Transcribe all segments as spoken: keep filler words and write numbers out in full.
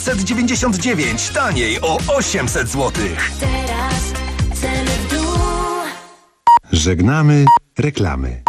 osiemset dziewięćdziesiąt dziewięć, taniej o osiemset złotych. Teraz ceny w dół. Żegnamy reklamy.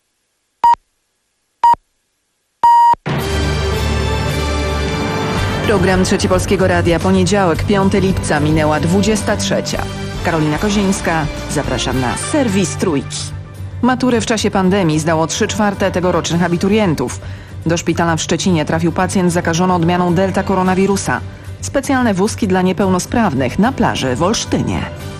Program Trzeci Polskiego Radia, poniedziałek, piątego lipca, minęła dwudziesta trzecia. Karolina Kozińska, zapraszam na serwis Trójki. Maturę w czasie pandemii zdało trzy czwarte tegorocznych abiturientów. Do szpitala w Szczecinie trafił pacjent zakażony odmianą delta koronawirusa. Specjalne wózki dla niepełnosprawnych na plaży w Olsztynie.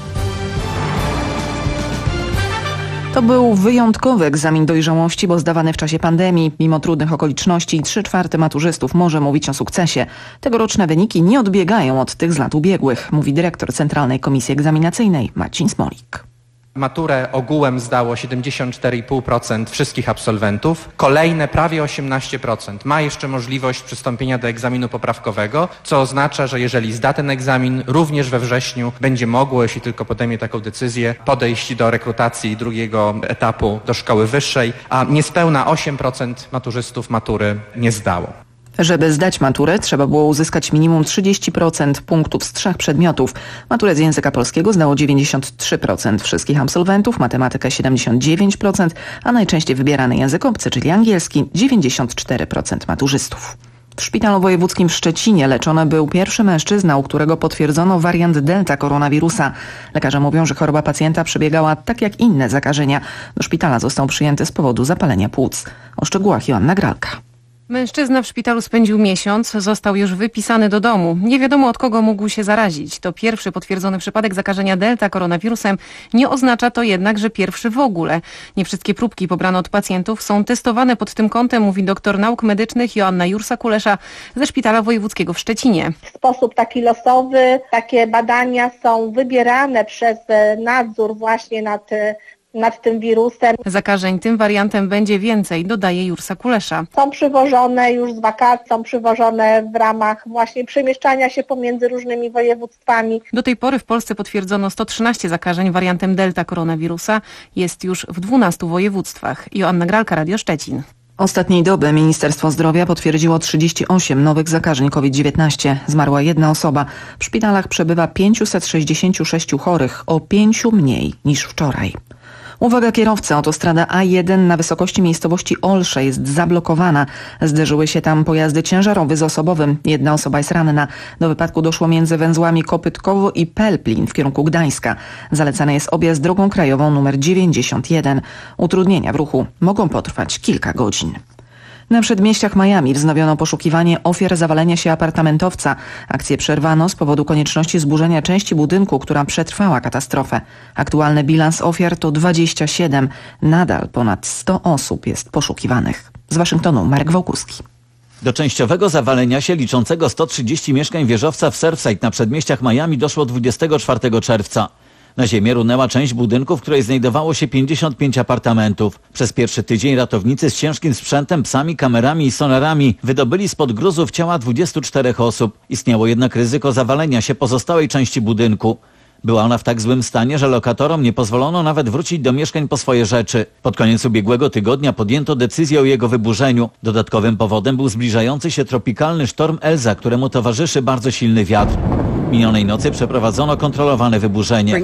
To był wyjątkowy egzamin dojrzałości, bo zdawany w czasie pandemii. Mimo trudnych okoliczności trzy czwarte maturzystów może mówić o sukcesie. Tegoroczne wyniki nie odbiegają od tych z lat ubiegłych, mówi dyrektor Centralnej Komisji Egzaminacyjnej Marcin Smolik. Maturę ogółem zdało siedemdziesiąt cztery i pół procent wszystkich absolwentów. Kolejne prawie osiemnaście procent ma jeszcze możliwość przystąpienia do egzaminu poprawkowego, co oznacza, że jeżeli zda ten egzamin, również we wrześniu będzie mogło, jeśli tylko podejmie taką decyzję, podejść do rekrutacji drugiego etapu do szkoły wyższej, a niespełna osiem procent maturzystów matury nie zdało. Żeby zdać maturę, trzeba było uzyskać minimum trzydzieści procent punktów z trzech przedmiotów. Maturę z języka polskiego zdało dziewięćdziesiąt trzy procent wszystkich absolwentów, matematykę siedemdziesiąt dziewięć procent, a najczęściej wybierany język obcy, czyli angielski, dziewięćdziesiąt cztery procent maturzystów. W szpitalu wojewódzkim w Szczecinie leczony był pierwszy mężczyzna, u którego potwierdzono wariant delta koronawirusa. Lekarze mówią, że choroba pacjenta przebiegała tak jak inne zakażenia. Do szpitala został przyjęty z powodu zapalenia płuc. O szczegółach Joanna Gralka. Mężczyzna w szpitalu spędził miesiąc, został już wypisany do domu. Nie wiadomo, od kogo mógł się zarazić. To pierwszy potwierdzony przypadek zakażenia delta koronawirusem. Nie oznacza to jednak, że pierwszy w ogóle. Nie wszystkie próbki pobrane od pacjentów są testowane pod tym kątem, mówi doktor nauk medycznych Joanna Jursa-Kulesza ze Szpitala Wojewódzkiego w Szczecinie. W sposób taki losowy takie badania są wybierane przez nadzór właśnie nad nad tym wirusem. Zakażeń tym wariantem będzie więcej, dodaje Jursa-Kulesza. Są przywożone już z wakacji, są przywożone w ramach właśnie przemieszczania się pomiędzy różnymi województwami. Do tej pory w Polsce potwierdzono sto trzynaście zakażeń wariantem delta koronawirusa. Jest już w dwunastu województwach. Joanna Gralka, Radio Szczecin. Ostatniej doby Ministerstwo Zdrowia potwierdziło trzydzieści osiem nowych zakażeń COVID dziewiętnaście. Zmarła jedna osoba. W szpitalach przebywa pięćset sześćdziesiąt sześć chorych, o pięciu mniej niż wczoraj. Uwaga kierowcy, autostrada A jeden na wysokości miejscowości Olsze jest zablokowana. Zderzyły się tam pojazdy ciężarowe z osobowym. Jedna osoba jest ranna. Do wypadku doszło między węzłami Kopytkowo i Pelplin w kierunku Gdańska. Zalecany jest objazd drogą krajową numer dziewięćdziesiąt jeden. Utrudnienia w ruchu mogą potrwać kilka godzin. Na przedmieściach Miami wznowiono poszukiwanie ofiar zawalenia się apartamentowca. Akcję przerwano z powodu konieczności zburzenia części budynku, która przetrwała katastrofę. Aktualny bilans ofiar to dwadzieścia siedem. Nadal ponad sto osób jest poszukiwanych. Z Waszyngtonu Marek Wołkuski. Do częściowego zawalenia się liczącego sto trzydzieści mieszkań wieżowca w Surfside na przedmieściach Miami doszło dwudziestego czwartego czerwca. Na ziemię runęła część budynku, w której znajdowało się pięćdziesiąt pięć apartamentów. Przez pierwszy tydzień ratownicy z ciężkim sprzętem, psami, kamerami i sonarami wydobyli spod gruzów ciała dwudziestu czterech osób. Istniało jednak ryzyko zawalenia się pozostałej części budynku. Była ona w tak złym stanie, że lokatorom nie pozwolono nawet wrócić do mieszkań po swoje rzeczy. Pod koniec ubiegłego tygodnia podjęto decyzję o jego wyburzeniu. Dodatkowym powodem był zbliżający się tropikalny sztorm Elza, któremu towarzyszy bardzo silny wiatr. Minionej nocy przeprowadzono kontrolowane wyburzenie.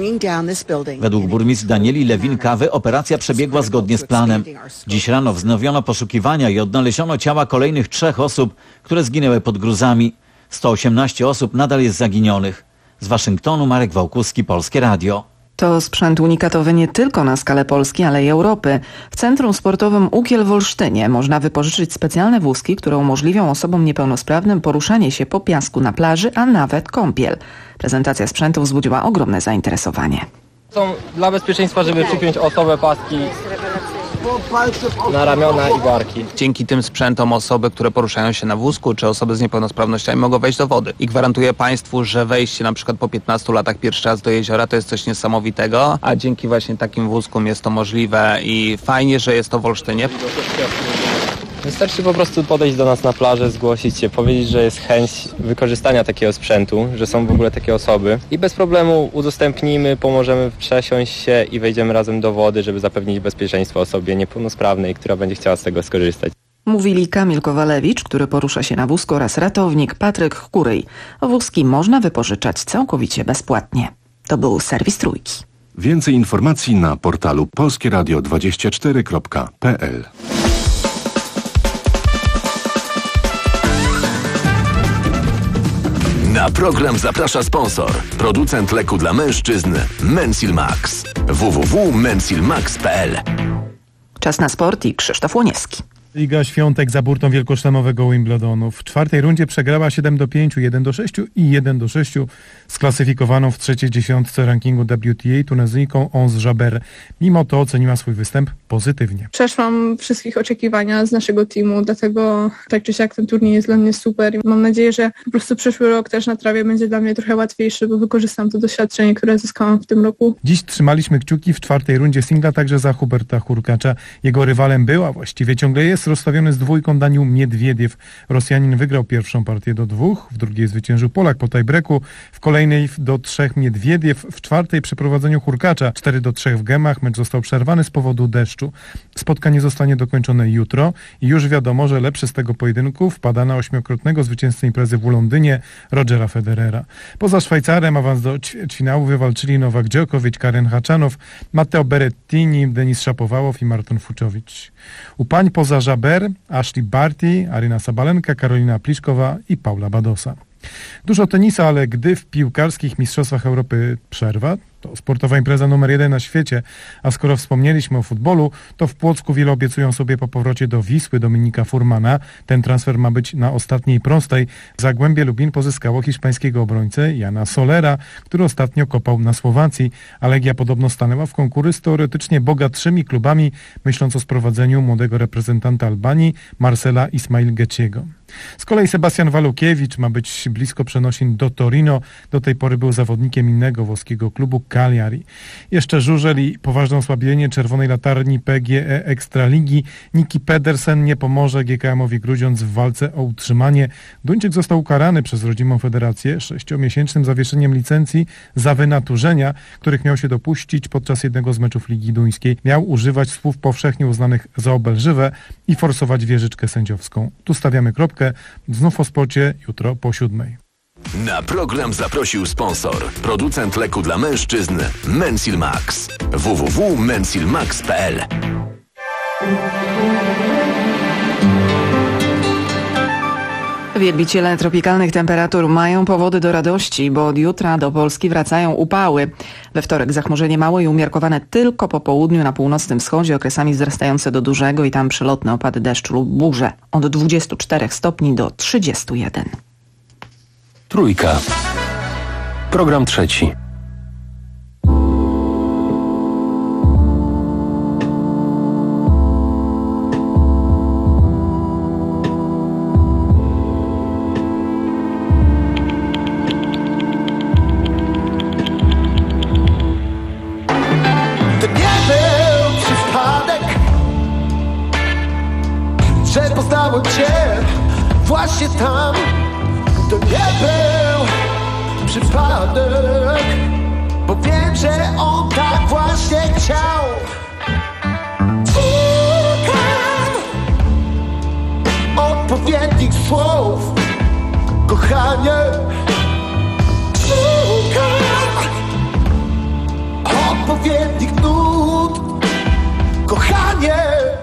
Według burmistrz Danieli Lewin-Kawy operacja przebiegła zgodnie z planem. Dziś rano wznowiono poszukiwania i odnaleziono ciała kolejnych trzech osób, które zginęły pod gruzami. sto osiemnaście osób nadal jest zaginionych. Z Waszyngtonu Marek Wołkuski, Polskie Radio. To sprzęt unikatowy nie tylko na skalę Polski, ale i Europy. W Centrum Sportowym Ukiel w Olsztynie można wypożyczyć specjalne wózki, które umożliwią osobom niepełnosprawnym poruszanie się po piasku na plaży, a nawet kąpiel. Prezentacja sprzętu wzbudziła ogromne zainteresowanie. Są dla bezpieczeństwa, żeby przypiąć osobę paski na ramiona i barki. Dzięki tym sprzętom osoby, które poruszają się na wózku, czy osoby z niepełnosprawnościami mogą wejść do wody. I gwarantuję Państwu, że wejście na przykład po piętnastu latach pierwszy raz do jeziora to jest coś niesamowitego, a dzięki właśnie takim wózkom jest to możliwe i fajnie, że jest to w Olsztynie. Wystarczy po prostu podejść do nas na plażę, zgłosić się, powiedzieć, że jest chęć wykorzystania takiego sprzętu, że są w ogóle takie osoby i bez problemu udostępnimy, pomożemy przesiąść się i wejdziemy razem do wody, żeby zapewnić bezpieczeństwo osobie niepełnosprawnej, która będzie chciała z tego skorzystać. Mówili Kamil Kowalewicz, który porusza się na wózku, oraz ratownik Patryk Kuryj. Wózki można wypożyczać całkowicie bezpłatnie. To był serwis Trójki. Więcej informacji na portalu polskie radio dwadzieścia cztery kropka p l. Na program zaprasza sponsor. Producent leku dla mężczyzn Mensil Max. w w w kropka mensil max kropka p l. Czas na sport i Krzysztof Łoniewski. Iga Świątek za burtą wielkoszlemowego Wimbledonu. W czwartej rundzie przegrała siedem do pięciu, jeden do sześciu i jeden do sześciu z klasyfikowaną w trzeciej dziesiątce rankingu W T A Tunezyjką Ons Jabeur. Mimo to oceniła swój występ pozytywnie. Przeszłam wszystkich oczekiwania z naszego teamu, dlatego tak czy siak ten turniej jest dla mnie super. Mam nadzieję, że po prostu przyszły rok też na trawie będzie dla mnie trochę łatwiejszy, bo wykorzystam to doświadczenie, które zyskałam w tym roku. Dziś trzymaliśmy kciuki w czwartej rundzie singla także za Huberta Hurkacza. Jego rywalem był, a właściwie ciągle jest, rozstawiony z dwójką Daniil Miedwiediew. Rosjanin wygrał pierwszą partię do dwóch, w drugiej zwyciężył Polak po tiebreaku, w kolejnej do trzech Miedwiediew, w czwartej przy prowadzeniu Hurkacza cztery do trzech w gemach. Mecz został przerwany z powodu deszczu. Spotkanie zostanie dokończone jutro i już wiadomo, że lepszy z tego pojedynku wpada na ośmiokrotnego zwycięzcę imprezy w Londynie Rogera Federera. Poza Szwajcarem awans do ćwierćfinału wywalczyli Nowak Djokovic, Karen Khachanov, Matteo Berrettini, Denis Shapovalov i Marton Fucsovics. U pań poza Jabeur Ashley Barty, Aryna Sabalenka, Karolina Pliszkowa i Paula Badosa. Dużo tenisa, ale gdy w piłkarskich mistrzostwach Europy przerwa, to sportowa impreza numer jeden na świecie, a skoro wspomnieliśmy o futbolu, to w Płocku wiele obiecują sobie po powrocie do Wisły Dominika Furmana. Ten transfer ma być na ostatniej prostej. Zagłębie Lubin pozyskało hiszpańskiego obrońcę Jana Solera, który ostatnio kopał na Słowacji, a Legia podobno stanęła w konkury z teoretycznie bogatszymi klubami, myśląc o sprowadzeniu młodego reprezentanta Albanii Marcela Ismail Geciego. Z kolei Sebastian Walukiewicz ma być blisko przenosin do Torino. Do tej pory był zawodnikiem innego włoskiego klubu Cagliari. Jeszcze żużel i poważne osłabienie czerwonej latarni P G E Ekstraligi. Niki Pedersen nie pomoże G K M-owi Grudziądz w walce o utrzymanie. Duńczyk został ukarany przez rodzimą federację sześciomiesięcznym zawieszeniem licencji za wynaturzenia, których miał się dopuścić podczas jednego z meczów Ligi Duńskiej. Miał używać słów powszechnie uznanych za obelżywe i forsować wieżyczkę sędziowską. Tu stawiamy kropkę. Znów o sporcie jutro po siódmej. Na program zaprosił sponsor. Producent leku dla mężczyzn Mensil Max. w w w kropka mensil max kropka p l. Wielbiciele tropikalnych temperatur mają powody do radości, bo od jutra do Polski wracają upały. We wtorek zachmurzenie małe i umiarkowane tylko po południu na północnym wschodzie, okresami wzrastające do dużego i tam przelotne opady deszczu lub burze. Od dwudziestu czterech stopni do trzydziestu jeden. Trójka. Program trzeci. To nie był przypadek, że poznałem Cię właśnie tam. To nie był przypadek, bo wiem, że on tak właśnie chciał. Szukam odpowiednich słów, kochanie. Szukam odpowiednich nut, kochanie.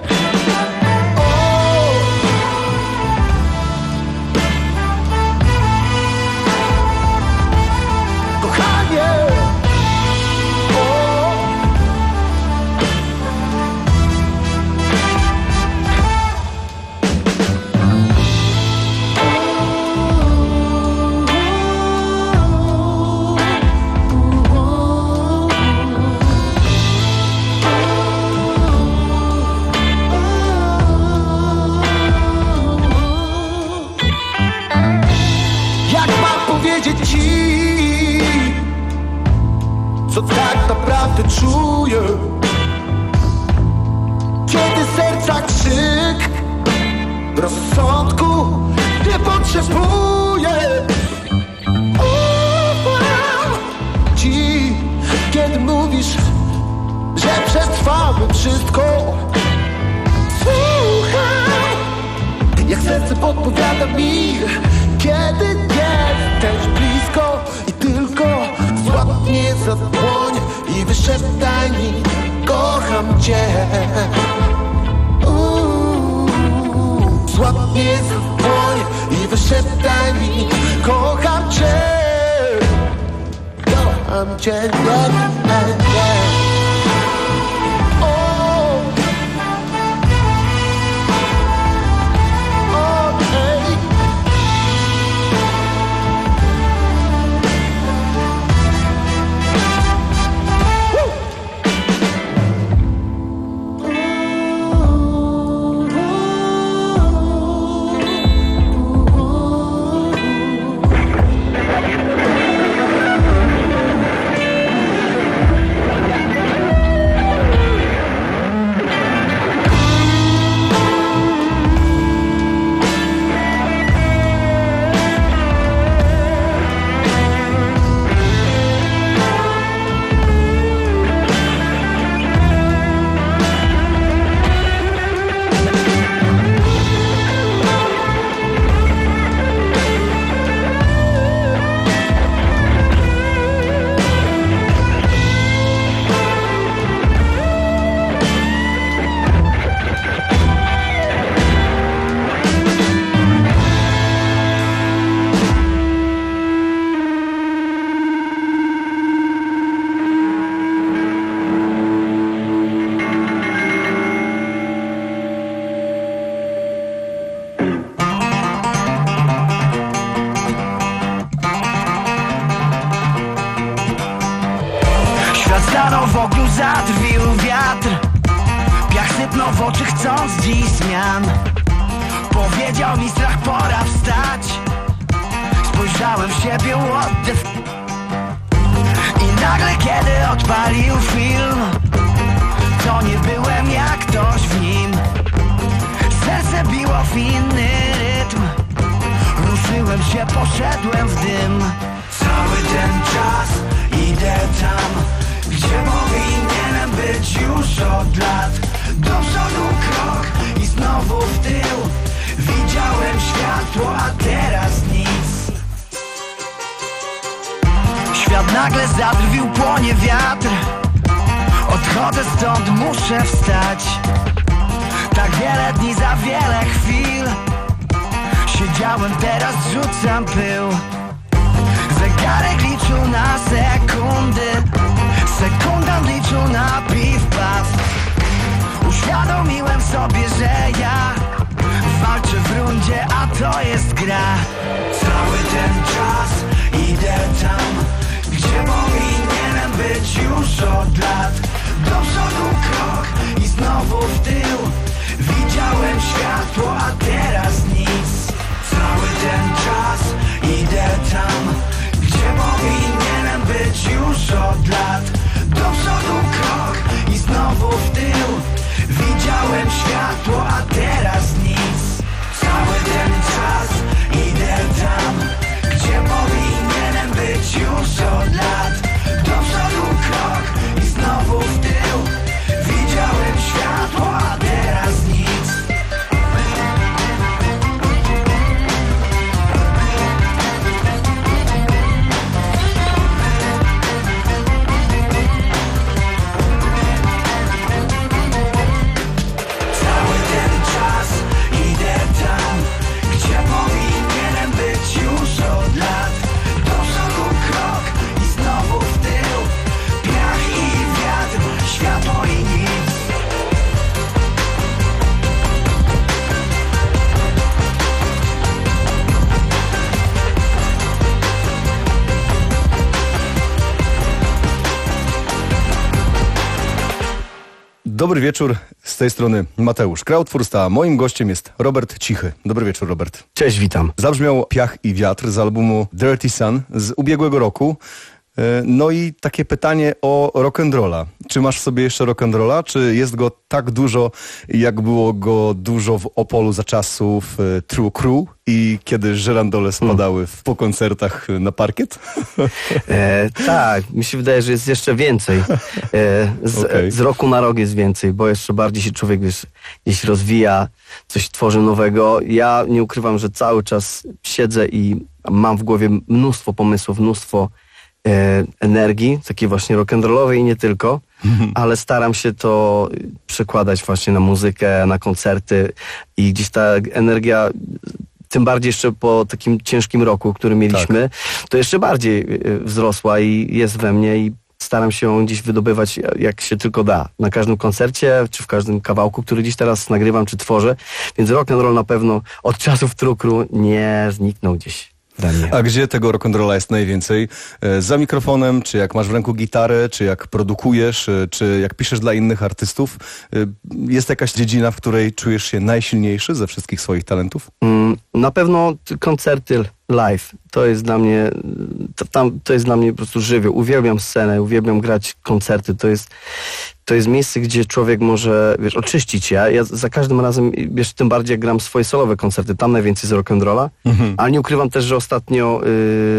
Ci, co tak naprawdę czuję, kiedy serca krzyk rozsądku nie potrzebuję. Ufam Ci, kiedy mówisz, że przetrwamy wszystko. Słucham cię. Złap mnie za dłoń i wyszeptaj mi: kocham cię, kocham cię, yeah, yeah, yeah. Stanął wokół, zadrwił wiatr. Piach sypnął w oczy, chcąc dziś zmian. Powiedział mi strach, pora wstać. Spojrzałem w siebie, what the f... I nagle kiedy odpalił film, to nie byłem jak ktoś w nim. Serce biło w inny rytm. Ruszyłem się, poszedłem w dym. Cały ten czas idę tam, gdzie powinienem być już od lat. Do przodu krok i znowu w tył. Widziałem światło, a teraz nic. Świat nagle zadrwił, płonie wiatr. Odchodzę stąd, muszę wstać. Tak wiele dni, za wiele chwil. Siedziałem, teraz rzucam pył. Zegarek liczył na sekundy, sekundant liczył na piw-paw. Uświadomiłem sobie, że ja walczę w rundzie, a to jest gra. Cały ten czas idę tam, gdzie powinienem być już od lat. Do przodu krok i znowu w tył. Widziałem światło, a teraz nic. Cały ten czas idę tam, gdzie powinienem być już od lat. Do przodu krok i znowu w tył. Widziałem światło, a teraz nic. Cały ten czas idę tam, gdzie powinienem być już od lat. Do przodu krok i znowu w tył. Widziałem światło, a teraz nic. Dobry wieczór, z tej strony Mateusz Krautfurst, a moim gościem jest Robert Cichy. Dobry wieczór, Robert. Cześć, witam. Zabrzmiał Piach i wiatr z albumu Dirty Sun z ubiegłego roku. No i takie pytanie o rock'n'rolla. Czy masz w sobie jeszcze rock'n'rolla? Czy jest go tak dużo, jak było go dużo w Opolu za czasów True Crew i kiedy żyrandole spadały w, po koncertach na parkiet? E, tak, mi się wydaje, że jest jeszcze więcej. E, z, okay. z roku na rok jest więcej, bo jeszcze bardziej się człowiek wiesz, gdzieś rozwija, coś tworzy nowego. Ja nie ukrywam, że cały czas siedzę i mam w głowie mnóstwo pomysłów, mnóstwo energii, takiej właśnie rock'n'rollowej i nie tylko. ale staram się to przekładać właśnie na muzykę, na koncerty i gdzieś ta energia, tym bardziej jeszcze po takim ciężkim roku, który mieliśmy, tak. to jeszcze bardziej wzrosła i jest we mnie i staram się ją gdzieś wydobywać jak się tylko da. Na każdym koncercie, czy w każdym kawałku, który dziś teraz nagrywam, czy tworzę. Więc rock and roll na pewno od czasów trukru nie zniknął gdzieś. A gdzie tego rock'n'rolla jest najwięcej? Za mikrofonem, czy jak masz w ręku gitarę, czy jak produkujesz, czy jak piszesz dla innych artystów? Jest jakaś dziedzina, w której czujesz się najsilniejszy ze wszystkich swoich talentów? Na pewno koncerty live. To jest dla mnie, to, tam, to jest dla mnie po prostu żywioł. Uwielbiam scenę, uwielbiam grać koncerty. To jest, to jest miejsce, gdzie człowiek może, wiesz, oczyścić się. Ja, ja za każdym razem, wiesz, tym bardziej jak gram swoje solowe koncerty, tam najwięcej z rock'n'rolla, mhm. ale nie ukrywam też, że ostatnio y,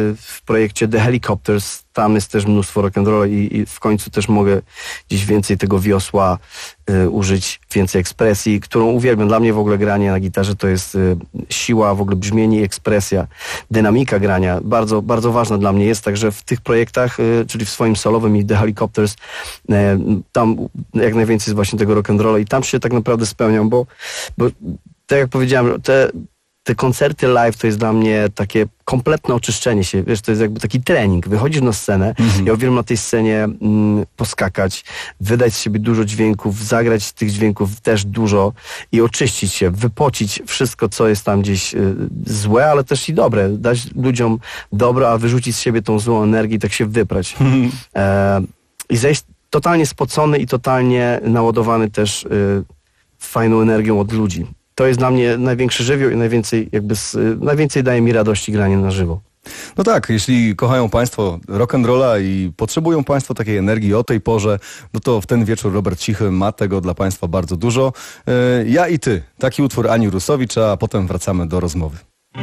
w projekcie The Helicopters tam jest też mnóstwo rock'n'rolla i, i w końcu też mogę gdzieś więcej tego wiosła y, użyć, więcej ekspresji, którą uwielbiam. Dla mnie w ogóle granie na gitarze to jest y, siła, w ogóle brzmienie i ekspresja, dynamika grania. Bardzo, bardzo ważna dla mnie jest, także w tych projektach, y, czyli w swoim solowym i The Helicopters, y, tam jak najwięcej jest właśnie tego rock'n'rolla i tam się tak naprawdę spełniam, bo, bo tak jak powiedziałem, te Te koncerty live to jest dla mnie takie kompletne oczyszczenie się, wiesz, to jest jakby taki trening. Wychodzisz na scenę, mm-hmm. ja uwielbiam na tej scenie mm, poskakać, wydać z siebie dużo dźwięków, zagrać tych dźwięków też dużo i oczyścić się, wypocić wszystko, co jest tam gdzieś y, złe, ale też i dobre. Dać ludziom dobro, a wyrzucić z siebie tą złą energię i tak się wyprać. Mm-hmm. E, I zejść totalnie spocony i totalnie naładowany też y, fajną energią od ludzi. To jest dla mnie największy żywioł i najwięcej, jakby z, najwięcej daje mi radości granie na żywo. No tak, jeśli kochają Państwo rock'n'rolla i potrzebują Państwo takiej energii o tej porze, no to w ten wieczór Robert Cichy ma tego dla Państwa bardzo dużo. Ja i Ty, taki utwór Ani Rusowicz, a potem wracamy do rozmowy.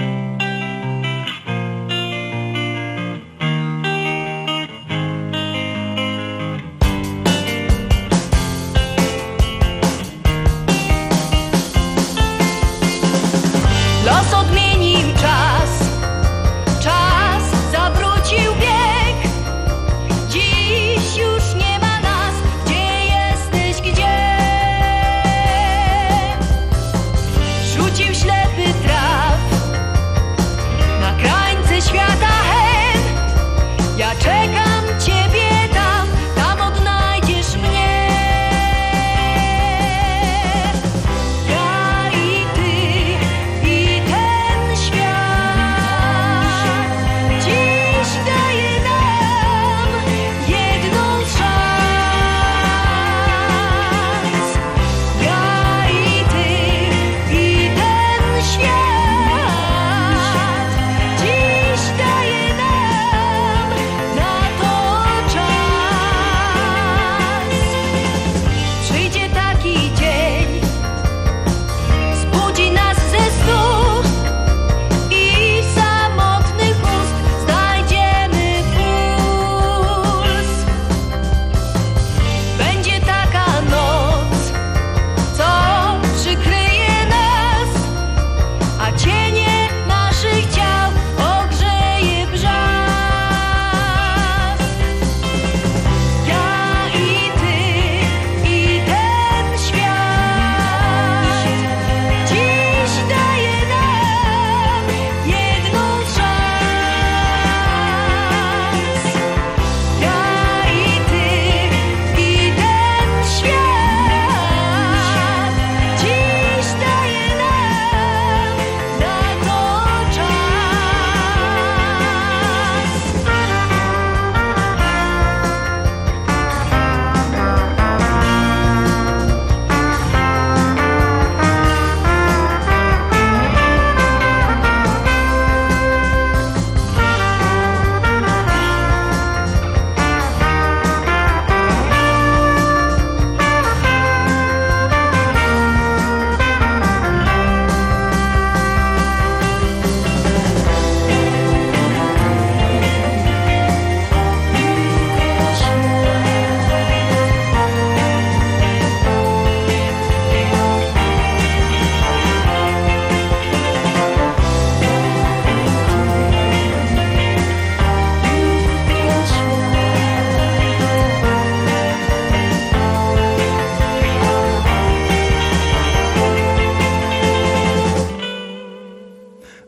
Los odmienił czas, czas zawrócił bieg. Dziś już nie ma nas, gdzie jesteś, gdzie? Rzucił ślepy traf,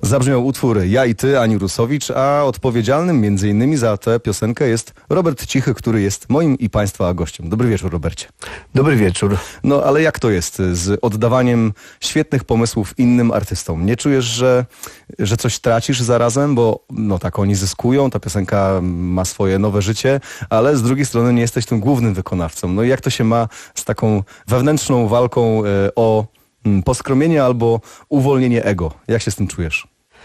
zabrzmiał utwór Ja i Ty, Ani Rusowicz, a odpowiedzialnym między innymi za tę piosenkę jest Robert Cichy, który jest moim i Państwa gościem. Dobry wieczór, Robercie. Dobry wieczór. No ale jak to jest z oddawaniem świetnych pomysłów innym artystom? Nie czujesz, że, że coś tracisz zarazem, bo no tak, oni zyskują, ta piosenka ma swoje nowe życie, ale z drugiej strony nie jesteś tym głównym wykonawcą. No i jak to się ma z taką wewnętrzną walką e, o m, poskromienie albo uwolnienie ego? Jak się z tym czujesz?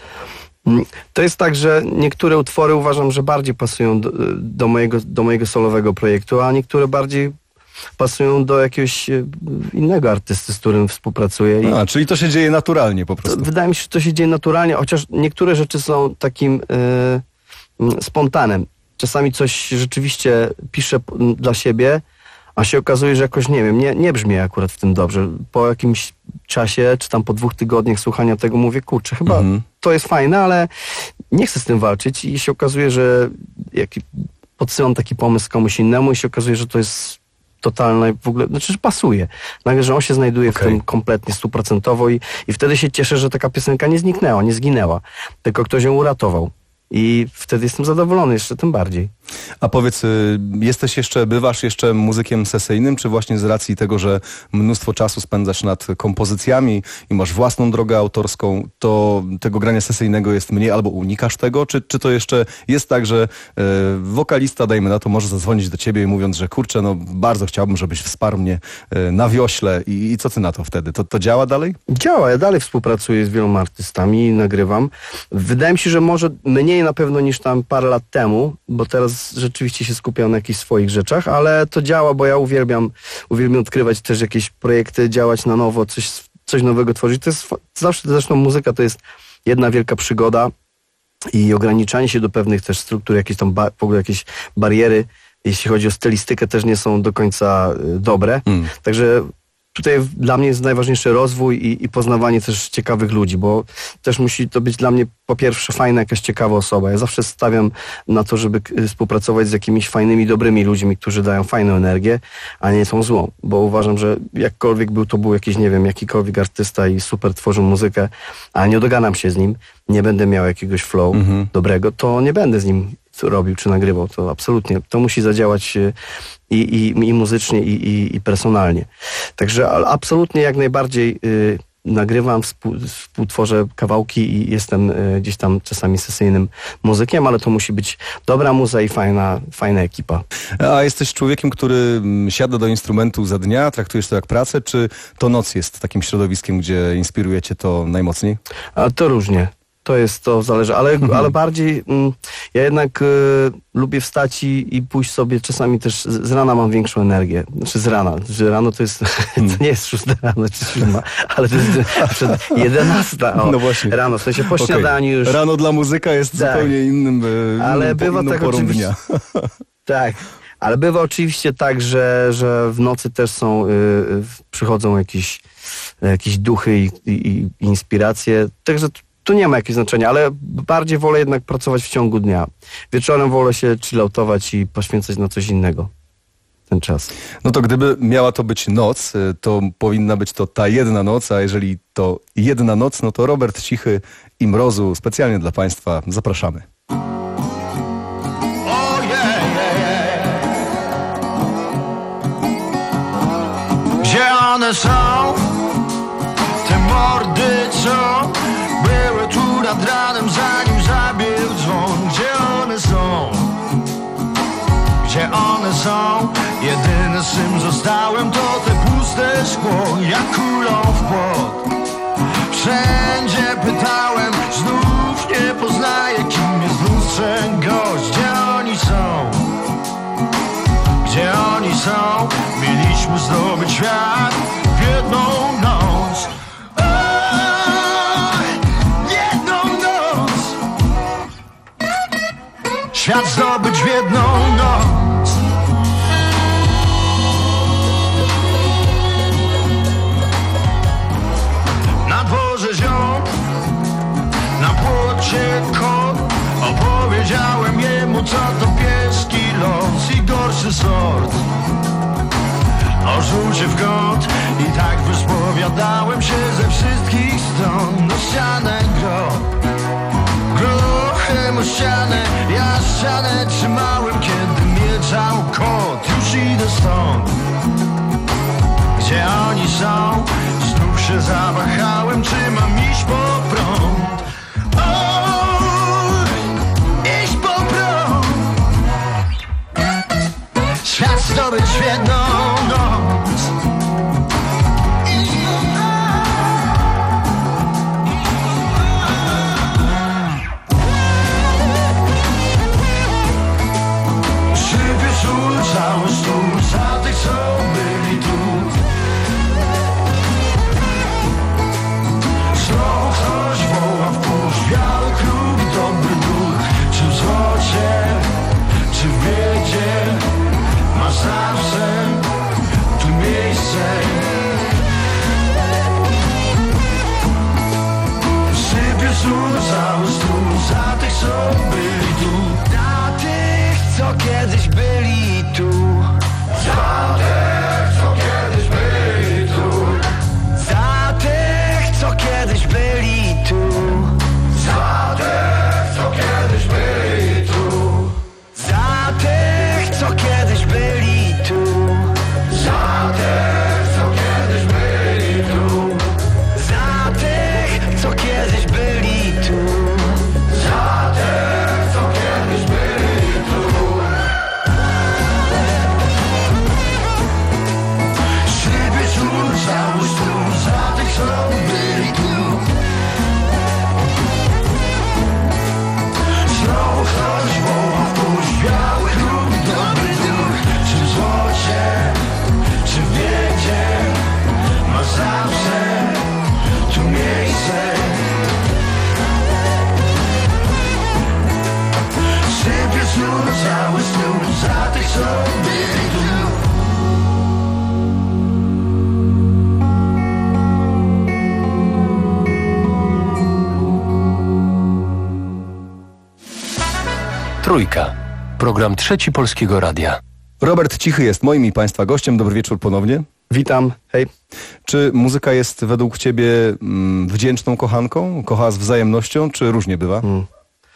To jest tak, że niektóre utwory uważam, że bardziej pasują do, do, mojego, do mojego solowego projektu, a niektóre bardziej pasują do jakiegoś innego artysty, z którym współpracuję. I a, czyli to się dzieje naturalnie po prostu. To, wydaje mi się, że to się dzieje naturalnie, chociaż niektóre rzeczy są takim yy, spontanem. Czasami coś rzeczywiście piszę dla siebie, a się okazuje, że jakoś, nie wiem, nie, nie brzmi akurat w tym dobrze. Po jakimś czasie, czy tam po dwóch tygodniach słuchania tego mówię, kurczę, chyba mhm. to jest fajne, ale nie chcę z tym walczyć i się okazuje, że jak podsyłam taki pomysł komuś innemu i się okazuje, że to jest totalne w ogóle, znaczy, że pasuje. Nagle, że on się znajduje okay. w tym kompletnie stuprocentowo i, i wtedy się cieszę, że taka piosenka nie zniknęła, nie zginęła, tylko ktoś ją uratował. I wtedy jestem zadowolony jeszcze tym bardziej. A powiedz, jesteś jeszcze, bywasz jeszcze muzykiem sesyjnym, czy właśnie z racji tego, że mnóstwo czasu spędzasz nad kompozycjami i masz własną drogę autorską, to tego grania sesyjnego jest mniej albo unikasz tego? Czy, czy to jeszcze jest tak, że e, wokalista, dajmy na to, może zadzwonić do ciebie i mówiąc, że kurczę, no bardzo chciałbym, żebyś wsparł mnie e, na wiośle i, i co ty na to wtedy? To, to działa dalej? Działa, ja dalej współpracuję z wieloma artystami, nagrywam. Wydaje mi się, że może mniej na pewno niż tam parę lat temu, bo teraz rzeczywiście się skupiam na jakichś swoich rzeczach, ale to działa, bo ja uwielbiam, uwielbiam odkrywać też jakieś projekty, działać na nowo, coś, coś nowego tworzyć. To jest zawsze, zresztą muzyka to jest jedna wielka przygoda i ograniczanie się do pewnych też struktur, jakieś tam ba- w ogóle jakieś bariery, jeśli chodzi o stylistykę, też nie są do końca y, dobre. Mm. Także tutaj dla mnie jest najważniejszy rozwój i, i poznawanie też ciekawych ludzi, bo też musi to być dla mnie po pierwsze fajna jakaś ciekawa osoba. Ja zawsze stawiam na to, żeby współpracować z jakimiś fajnymi, dobrymi ludźmi, którzy dają fajną energię, a nie tą złą, bo uważam, że jakkolwiek był to był jakiś, nie wiem, jakikolwiek artysta i super tworzył muzykę, a nie dogadam się z nim, nie będę miał jakiegoś flow mm-hmm. dobrego, to nie będę z nim robił czy nagrywał. To absolutnie, to musi zadziałać i, i, i muzycznie, i, i, i personalnie. Także absolutnie jak najbardziej y, nagrywam, współ, współtworzę kawałki i jestem y, gdzieś tam czasami sesyjnym muzykiem, ale to musi być dobra muza i fajna, fajna ekipa. A jesteś człowiekiem, który siada do instrumentu za dnia, traktujesz to jak pracę, czy to noc jest takim środowiskiem, gdzie inspiruje cię to najmocniej? A to różnie. To jest, to zależy, ale, mhm. ale bardziej mm, ja jednak y, lubię wstać i, i pójść sobie, czasami też z, z rana mam większą energię, znaczy z rana, że rano to jest, hmm. to nie jest szósta rano, czy siódma, ale to jest przed jedenasta o, no właśnie. Rano, w sensie po okay. śniadaniu już. Rano dla muzyka jest tak. zupełnie innym, y, ale innym, bywa inną tak porą oczywiście, dnia. Tak, ale bywa oczywiście tak, że, że w nocy też są, y, y, przychodzą jakieś, jakieś duchy i, i, i inspiracje, także tu nie ma jakiegoś znaczenia, ale bardziej wolę jednak pracować w ciągu dnia. Wieczorem wolę się chilloutować i poświęcać na coś innego ten czas. No to gdyby miała to być noc, to powinna być to ta jedna noc, a jeżeli to jedna noc, no to Robert Cichy i Mrozu specjalnie dla Państwa zapraszamy. Oh yeah, yeah, yeah. Gdzie one są? Te mordy, co były tu nad ranem, zanim zabił dzwon. Gdzie one są? Gdzie one są? Jedyne z czym zostałem to te puste szkło, jak kulą w płot. Wszędzie pytałem, znów nie poznaję, kim jest w lustrze gość. Gdzie oni są? Gdzie oni są? Mieliśmy zdobyć świat w jedną noc. Świat zdobyć w jedną noc. Na dworze ziom, na płocie kot. Opowiedziałem jemu, co to pieski los i gorszy sort. o rzucie w kąt. I tak wyspowiadałem się ze wszystkich stron. Na ścianę gro, grochem o ścianę. Ja ścianę trzymałem, kiedy mieczał kot. Już idę stąd, gdzie oni są. Znów się zawahałem, czy mam iść po prąd. O, iść po prąd. Świat zdobyć w jedną noc. Sypie sól, cały stół za tych, co byli tu. Znowu ktoś woła w pusz, biały kruk, dobry duch. Czy w złocie, czy w biedzie, masz zawsze tu miejsce. Sypie sól, cały stół za tych, co byli tu. Za tych, co kiedyś byli tu. Za tych, co kiedyś byli tu. Za tych, co kiedyś byli tu. Za tych, co kiedyś byli tu. Za tych, co kiedyś byli tu. Za tych, co kiedyś byli tu. Za tych, co kiedyś byli tu. Za tych, co kiedyś byli tu. Sypie sól, cały stół za tych, co byli tu. Znowu ktoś woła w pusz, biały kruk, dobry duch. Czy w złocie, czy w biedzie, masz zawsze tu miejsce. Sypie sól, cały stół za tych, co byli tu. Trójka. Program Trzeci Polskiego Radia. Robert Cichy jest moim i Państwa gościem. Dobry wieczór ponownie. Witam, hej. Czy muzyka jest według Ciebie mm, wdzięczną kochanką? Kocha z wzajemnością, czy różnie bywa? Hmm.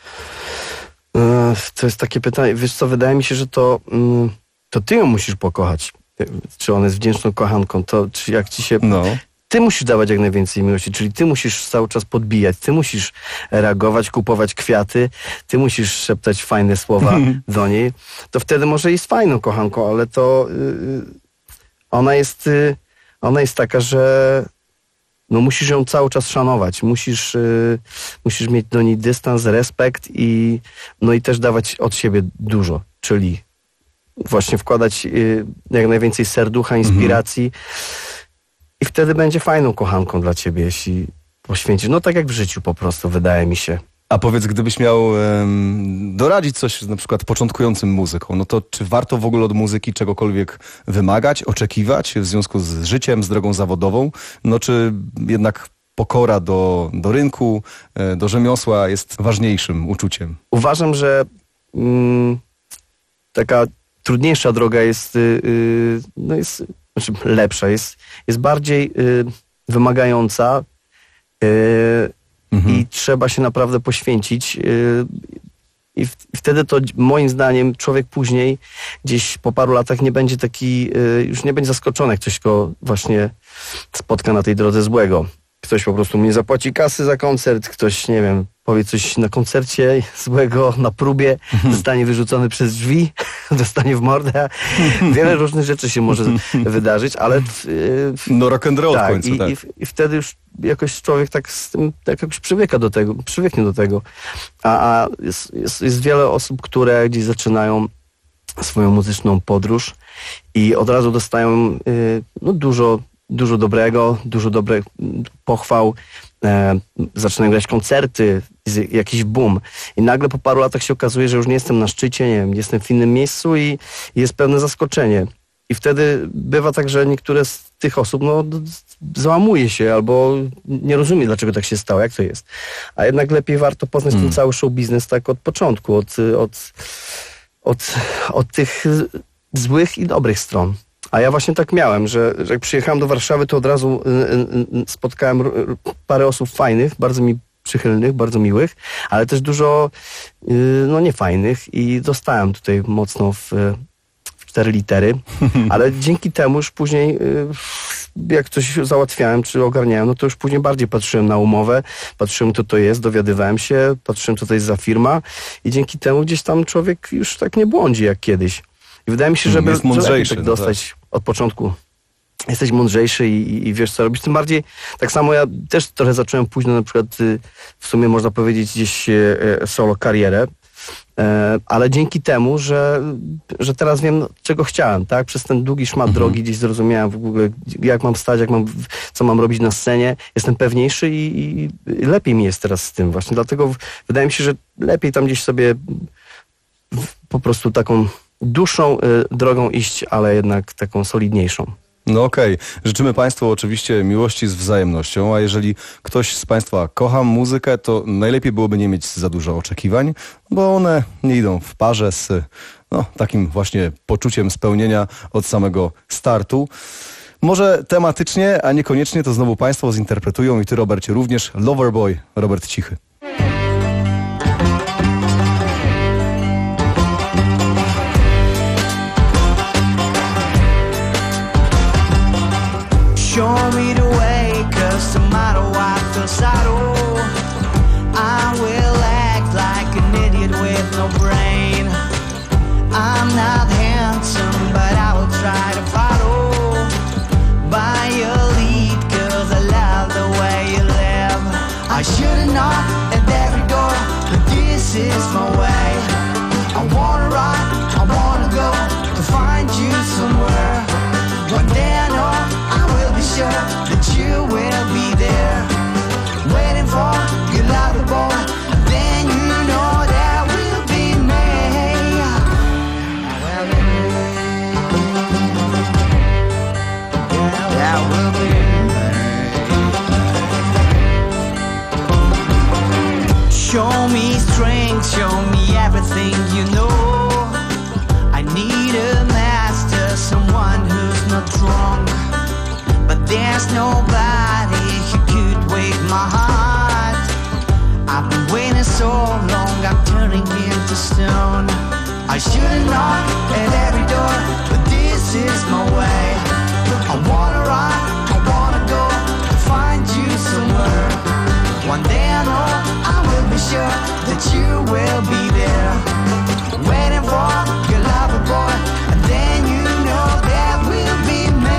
To jest takie pytanie. Wiesz co, wydaje mi się, że to, mm, to Ty ją musisz pokochać. Czy ona jest wdzięczną kochanką, to czy jak Ci się... No. Ty musisz dawać jak najwięcej miłości, czyli Ty musisz cały czas podbijać, Ty musisz reagować, kupować kwiaty, Ty musisz szeptać fajne słowa do niej. To wtedy może jest fajną kochanką, ale to yy, ona jest yy, ona jest taka, że no musisz ją cały czas szanować, musisz, yy, musisz mieć do niej dystans, respekt i no i też dawać od siebie dużo, czyli właśnie wkładać yy, jak najwięcej serducha, inspiracji. Mhm. I wtedy będzie fajną kochanką dla ciebie, jeśli poświęcisz. No tak jak w życiu po prostu, wydaje mi się. A powiedz, gdybyś miał um, doradzić coś na przykład początkującym muzyką, no to czy warto w ogóle od muzyki czegokolwiek wymagać, oczekiwać w związku z życiem, z drogą zawodową? No czy jednak pokora do, do rynku, do rzemiosła jest ważniejszym uczuciem? Uważam, że mm, taka trudniejsza droga jest, yy, no jest znaczy lepsza, jest, jest bardziej yy, wymagająca yy, mhm. i trzeba się naprawdę poświęcić yy, i, w, i wtedy to moim zdaniem człowiek później gdzieś po paru latach nie będzie taki, yy, już nie będzie zaskoczony, jak ktoś go właśnie spotka na tej drodze złego. Ktoś po prostu nie zapłaci kasy za koncert, ktoś, nie wiem, powie coś na koncercie złego, na próbie, zostanie wyrzucony przez drzwi, dostanie w mordę. Wiele różnych rzeczy się może wydarzyć, ale... Yy, no rock'n'roll tak, w końcu, i, tak. I, I wtedy już jakoś człowiek tak z tym, tak jakoś przywyka do tego, przywyknie do tego. A, a jest, jest, jest wiele osób, które gdzieś zaczynają swoją muzyczną podróż i od razu dostają yy, no, dużo dużo dobrego, dużo dobrych pochwał, e, zaczynają grać koncerty, jakiś boom. I nagle po paru latach się okazuje, że już nie jestem na szczycie, nie wiem, jestem w innym miejscu i jest pewne zaskoczenie. I wtedy bywa tak, że niektóre z tych osób no, załamuje się albo nie rozumie, dlaczego tak się stało, jak to jest. A jednak lepiej warto poznać hmm. ten cały show biznes tak od początku, od, od, od, od tych złych i dobrych stron. A ja właśnie tak miałem, że, że jak przyjechałem do Warszawy, to od razu y, y, spotkałem r, parę osób fajnych, bardzo mi przychylnych, bardzo miłych, ale też dużo y, no niefajnych i dostałem tutaj mocno w, w cztery litery, ale dzięki temu już później y, jak coś załatwiałem czy ogarniałem, no to już później bardziej patrzyłem na umowę, patrzyłem kto to jest, dowiadywałem się, patrzyłem co to jest za firma i dzięki temu gdzieś tam człowiek już tak nie błądzi jak kiedyś. I wydaje mi się, żeby jest mądrzejszy, tak dostać no tak. Od początku. Jesteś mądrzejszy i, i, i wiesz co robisz. Tym bardziej, tak samo ja też trochę zacząłem późno na przykład y, w sumie można powiedzieć gdzieś y, solo karierę, y, ale dzięki temu, że, że teraz wiem czego chciałem, tak? Przez ten długi szmat mhm. drogi gdzieś zrozumiałem w ogóle jak mam stać, jak mam, co mam robić na scenie. Jestem pewniejszy i, i, i lepiej mi jest teraz z tym właśnie. Dlatego w, wydaje mi się, że lepiej tam gdzieś sobie w, po prostu taką dłuższą y, drogą iść, ale jednak taką solidniejszą. No okej. Okay. Życzymy Państwu oczywiście miłości z wzajemnością, a jeżeli ktoś z Państwa kocha muzykę, to najlepiej byłoby nie mieć za dużo oczekiwań, bo one nie idą w parze z no, takim właśnie poczuciem spełnienia od samego startu. Może tematycznie, a niekoniecznie to znowu Państwo zinterpretują i Ty, Robercie, również Loverboy, Robert Cichy. Show me the way, cause tomorrow I feel sorrow. I will act like an idiot with no brain. I'm not handsome, but I will try to follow by your lead, cause I love the way you live. I should've knocked at every door, but this is my way. I wanna ride, I wanna go to find you somewhere. One day I know I will be sure that you will be there, waiting for your lover boy, and then you know that will be me. Yeah, that will be me. Show me strength, show me everything you know. I need a master, someone who's not drunk, but there's nobody who could wake my heart. I've been waiting so long, I'm turning into stone. I should've knocked at every door, but this is my way. I wanna ride, I wanna go to find you somewhere. One day I know I will be sure that you will be there, waiting for your lover boy, and then you know that will be me.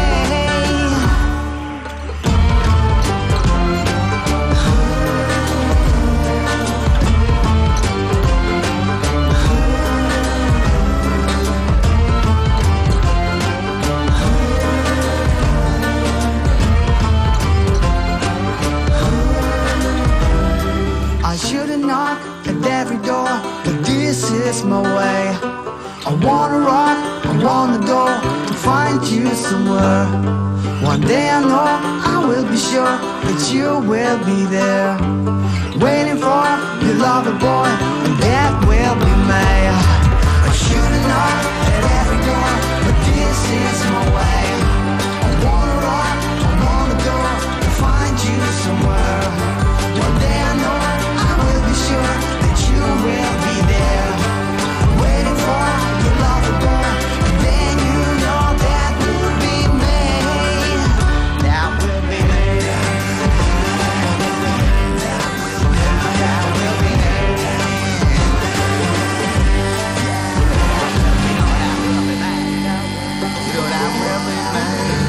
I should've knocked at every door, but this is my way. I wanna rock, I wanna go to find you somewhere. One day I know I will be sure that you will be there, waiting for your lover boy, and that will be me. I should've knocked at every door, but this is my way. I wanna rock, I wanna go to find you somewhere. One day I know I will be sure that you will be there, waiting for your lover boy, and then you know that will be me. That will be me. That will be me. That will be me. You know that will be me.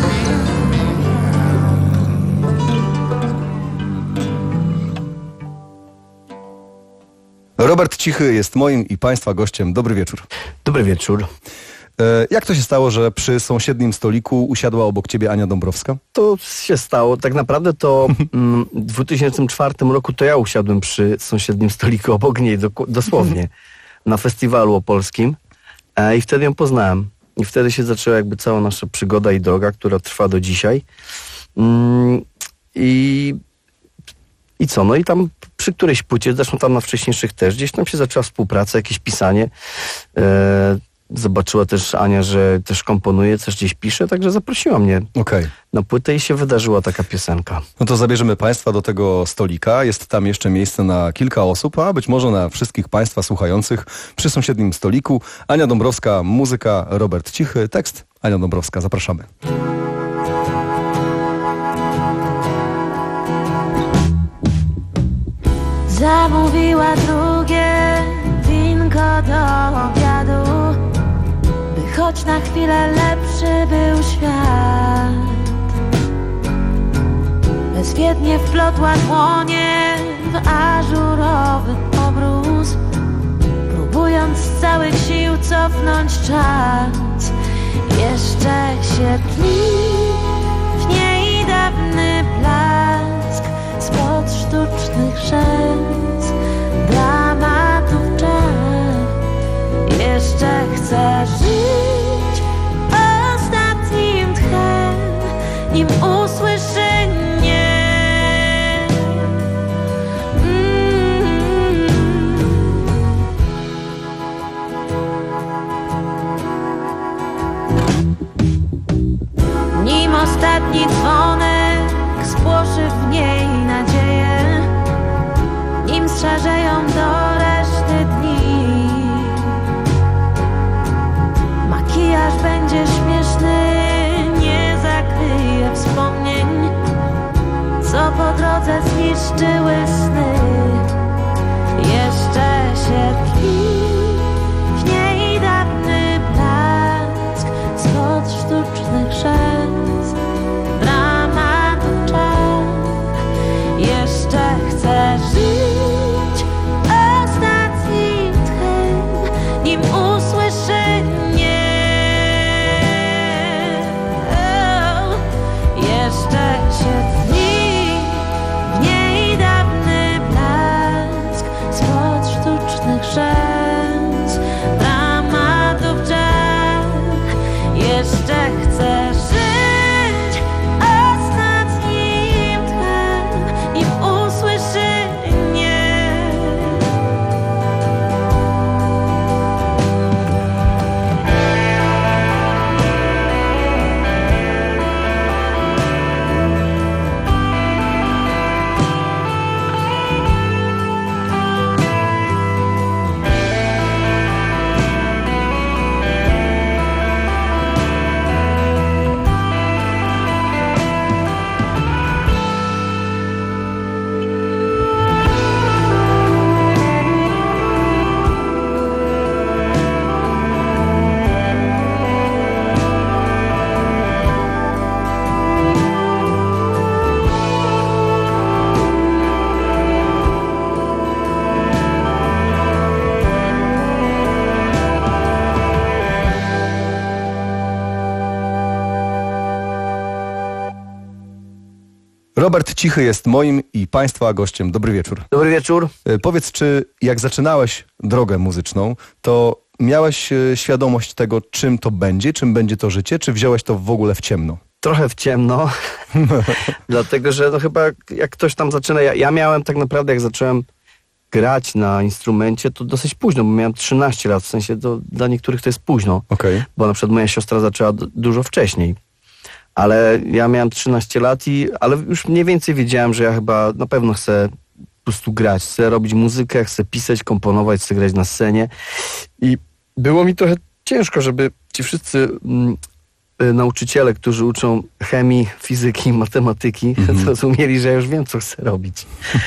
Robert Cichy jest moim i Państwa gościem. Dobry wieczór. Dobry wieczór. E, jak to się stało, że przy sąsiednim stoliku usiadła obok Ciebie Ania Dąbrowska? To się stało. Tak naprawdę to mm, w dwa tysiące czwartym roku to ja usiadłem przy sąsiednim stoliku obok niej, do, dosłownie, na festiwalu opolskim e, i wtedy ją poznałem. I wtedy się zaczęła jakby cała nasza przygoda i droga, która trwa do dzisiaj. Mm, I I co? No i tam przy którejś płycie, zresztą tam na wcześniejszych też, gdzieś tam się zaczęła współpraca, jakieś pisanie. E, zobaczyła też Ania, że też komponuje, też gdzieś pisze, także zaprosiła mnie okay. na płytę i się wydarzyła taka piosenka. No to zabierzemy Państwa do tego stolika. Jest tam jeszcze miejsce na kilka osób, a być może na wszystkich Państwa słuchających przy sąsiednim stoliku. Ania Dąbrowska, muzyka, Robert Cichy, tekst. Ania Dąbrowska, zapraszamy. Zamówiła drugie winko do obiadu, by choć na chwilę lepszy był świat. Bezwiednie wplotła dłonie w ażurowy obrus, próbując z całych sił cofnąć czas. Jeszcze się tli w niej dawny blask spod sztucznych rzęs dramatów czar. Jeszcze chcę żyć ostatnim tchem, nim usłyszy nie. Mm. Nim ostatni dzwonek spłoszy w niej nadzieję, nim zszarzeją do reszty dni. Makijaż będzie śmieszny, nie zakryje wspomnień, co po drodze zniszczyły sny. Jeszcze się tli w niej dawny blask spod sztucznych rzęs dramatów czar. Jeszcze chcę żyć ostatnim tchem, nim usłyszy nie. Oh. Jeszcze się tli w niej dawny blask spod sztucznych rzęs dramatów czar. Jeszcze chcę żyć ostatnim tchem, nim usłyszy nie. Robert Cichy jest moim i Państwa gościem. Dobry wieczór. Dobry wieczór. E, powiedz, czy jak zaczynałeś drogę muzyczną, to miałeś e, świadomość tego, czym to będzie, czym będzie to życie, czy wziąłeś to w ogóle w ciemno? Trochę w ciemno, dlatego że no chyba jak ktoś tam zaczyna, ja, ja miałem tak naprawdę jak zacząłem grać na instrumencie, to dosyć późno, bo miałem trzynaście lat, w sensie to, dla niektórych to jest późno, okay. Bo na przykład moja siostra zaczęła d- dużo wcześniej. Ale ja miałem trzynaście lat, i, ale już mniej więcej wiedziałem, że ja chyba na pewno chcę po prostu grać. Chcę robić muzykę, chcę pisać, komponować, chcę grać na scenie. I było mi trochę ciężko, żeby ci wszyscy mm, y, nauczyciele, którzy uczą chemii, fizyki, matematyki, mm-hmm. zrozumieli, że ja już wiem, co chcę robić.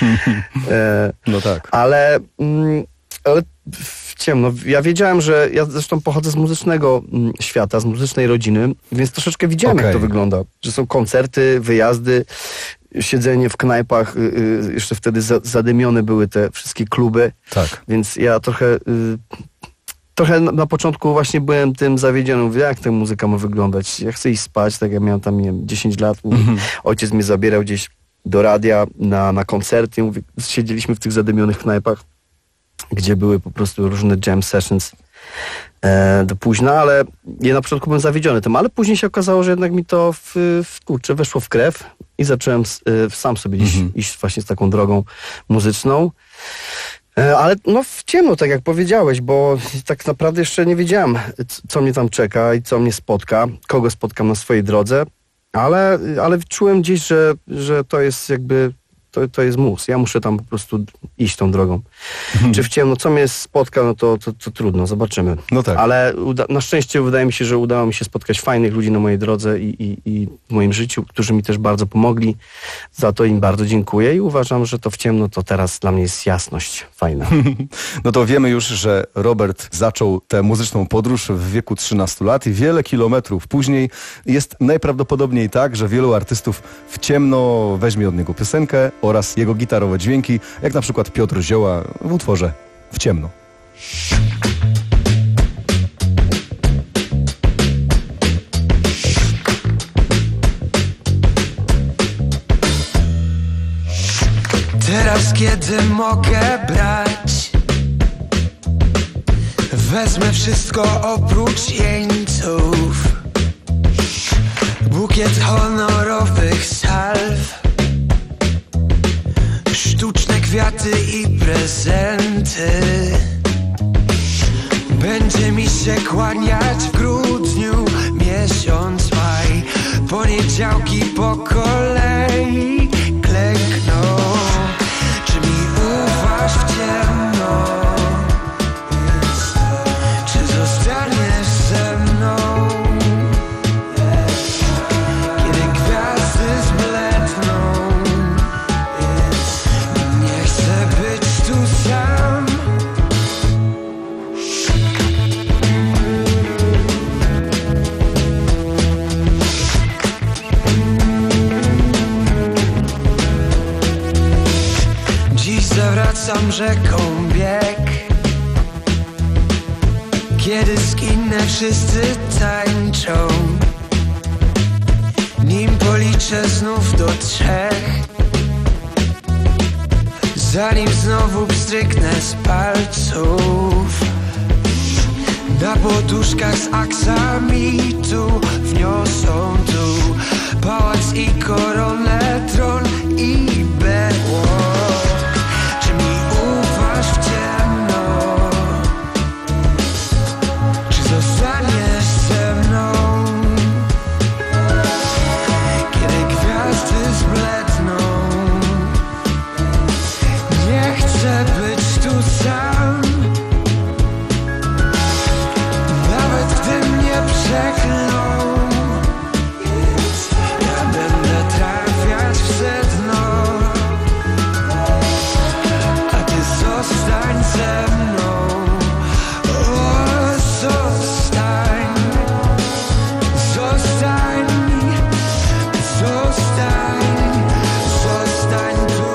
e, no tak. Ale, mm, ale w ciemno. Ja wiedziałem, że ja zresztą pochodzę z muzycznego mm, świata, z muzycznej rodziny, więc troszeczkę widziałem, okay. jak to wygląda. Że są koncerty, wyjazdy, siedzenie w knajpach, y, y, jeszcze wtedy za, zadymione były te wszystkie kluby. Tak. Więc ja trochę... Y, Trochę na, na początku właśnie byłem tym zawiedziony. Mówię, jak ta muzyka ma wyglądać? Ja chcę iść spać, tak jak miałem tam, nie wiem, dziesięć lat. Mm-hmm. Ojciec mnie zabierał gdzieś do radia na, na koncerty. Mówię, siedzieliśmy w tych zadymionych knajpach, gdzie były po prostu różne jam sessions e, do późna, ale ja na początku byłem zawiedziony tym, ale później się okazało, że jednak mi to w, w kurczę, weszło w krew i zacząłem e, sam sobie gdzieś mm-hmm. iść właśnie z taką drogą muzyczną. E, ale no w ciemno, tak jak powiedziałeś, bo tak naprawdę jeszcze nie wiedziałem, c- co mnie tam czeka i co mnie spotka, kogo spotkam na swojej drodze, ale, ale czułem gdzieś, że, że to jest jakby, to, to jest mus. Ja muszę tam po prostu iść tą drogą. Czy w ciemno, co mnie spotka, no to, to, to trudno, zobaczymy. No tak. Ale uda- na szczęście wydaje mi się, że udało mi się spotkać fajnych ludzi na mojej drodze i, i, i w moim życiu, którzy mi też bardzo pomogli. Za to im bardzo dziękuję i uważam, że to w ciemno to teraz dla mnie jest jasność fajna. No to wiemy już, że Robert zaczął tę muzyczną podróż w wieku trzynastu lat i wiele kilometrów później jest najprawdopodobniej tak, że wielu artystów w ciemno weźmie od niego piosenkę oraz jego gitarowe dźwięki, jak na przykład Piotr Zioła w utworze W ciemno. Teraz kiedy mogę brać, wezmę wszystko oprócz jeńców. Bukiet honorowych salw, sztuczne kwiaty i prezenty. Będzie mi się kłaniać w grudniu miesiąc maj. Poniedziałki po kolei klękną. Czy mi ufasz w ciemno? Czy zostaniesz ze mną? Kiedy gwiazdy zbledną, nie chcę być tu sam. Dziś zawracam rzeką bieg. Kiedy skinę, wszyscy tańczą. Nim policzę znów do trzech, zanim znowu pstryknę z palców. Na poduszkach z aksamitu wniosą tu pałac i koronę, tron i berło. Czy mi ufasz w ciemno? Czy zostaniesz ze mną? Kiedy gwiazdy zbledną, nie chcę być tu sam. Nawet gdy mnie przeklną, ja będę trafiać w sedno. A ty zostań ze mną. O, zostań. Zostań. Zostań. Zostań tu.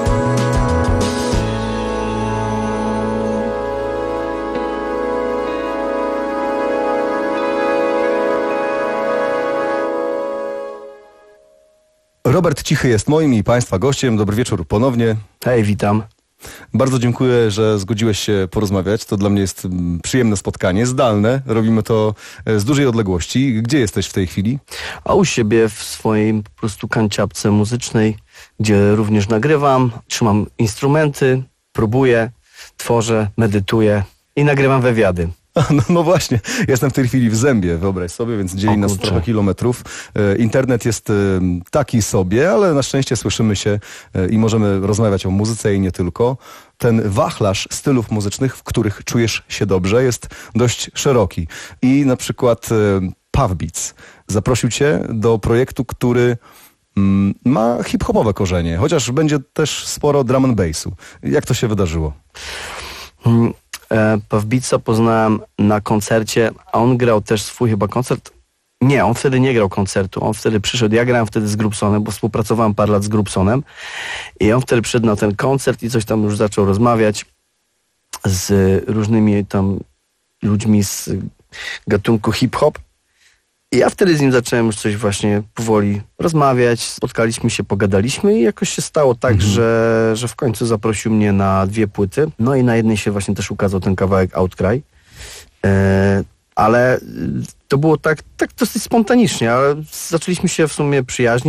Robert Cichy jest moim i Państwa gościem. Dobry wieczór ponownie. Hej, witam. Bardzo dziękuję, że zgodziłeś się porozmawiać. To dla mnie jest mm, przyjemne spotkanie, zdalne. Robimy to e, z dużej odległości. Gdzie jesteś w tej chwili? A u siebie w swojej po prostu kanciapce muzycznej, gdzie również nagrywam, trzymam instrumenty, próbuję, tworzę, medytuję i nagrywam wywiady. No, no właśnie, jestem w tej chwili w Zębie, wyobraź sobie, więc dzieli nas trochę kilometrów. E, internet jest e, taki sobie, ale na szczęście słyszymy się e, i możemy rozmawiać o muzyce i nie tylko. Ten wachlarz stylów muzycznych, w których czujesz się dobrze, jest dość szeroki. I na przykład e, Puff Beats zaprosił cię do projektu, który mm, ma hip-hopowe korzenie, chociaż będzie też sporo drum and bassu. Jak to się wydarzyło? Hmm. Puff Beatsa poznałem na koncercie, a on grał też swój chyba koncert. Nie, on wtedy nie grał koncertu, on wtedy przyszedł, ja grałem wtedy z Grubsonem, bo współpracowałem parę lat z Grubsonem i on wtedy przyszedł na ten koncert i coś tam już zaczął rozmawiać z różnymi tam ludźmi z gatunku hip-hop. I ja wtedy z nim zacząłem już coś właśnie powoli rozmawiać, spotkaliśmy się, pogadaliśmy i jakoś się stało tak, mhm. że, że w końcu zaprosił mnie na dwie płyty. No i na jednej się właśnie też ukazał ten kawałek Outcry. E, ale to było tak, tak dosyć spontanicznie, ale zaczęliśmy się w sumie przyjaźnić.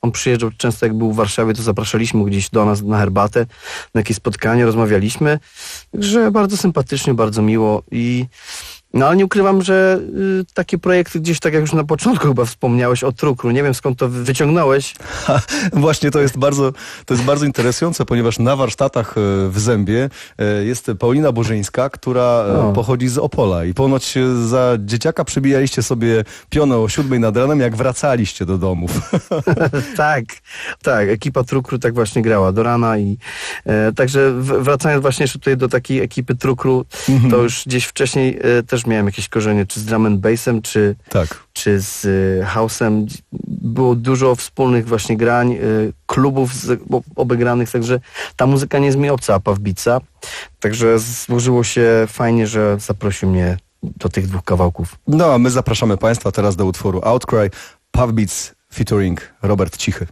On przyjeżdżał często, jak był w Warszawie, to zapraszaliśmy gdzieś do nas na herbatę, na jakieś spotkanie, rozmawialiśmy. Także bardzo sympatycznie, bardzo miło i no ale nie ukrywam, że y, takie projekty gdzieś, tak jak już na początku chyba wspomniałeś o Trukru, nie wiem skąd to wyciągnąłeś. Ha, właśnie to jest bardzo, to jest bardzo interesujące, ponieważ na warsztatach w Zębie jest Paulina Burzyńska, która o. pochodzi z Opola i ponoć za dzieciaka przybijaliście sobie pionę o siódmej nad ranem, jak wracaliście do domów. tak, tak, ekipa Trukru tak właśnie grała do rana i e, także w, wracając właśnie jeszcze tutaj do takiej ekipy Trukru, mhm. to już gdzieś wcześniej e, też miałem jakieś korzenie, czy z drum and bassem, czy, tak. czy z y, house'em. Było dużo wspólnych właśnie grań, y, klubów z, o, obegranych, także ta muzyka nie jest mi obca, a Pawbica. Także złożyło się fajnie, że zaprosił mnie do tych dwóch kawałków. No, a my zapraszamy Państwa teraz do utworu Outcry, Pawbic featuring Robert Cichy.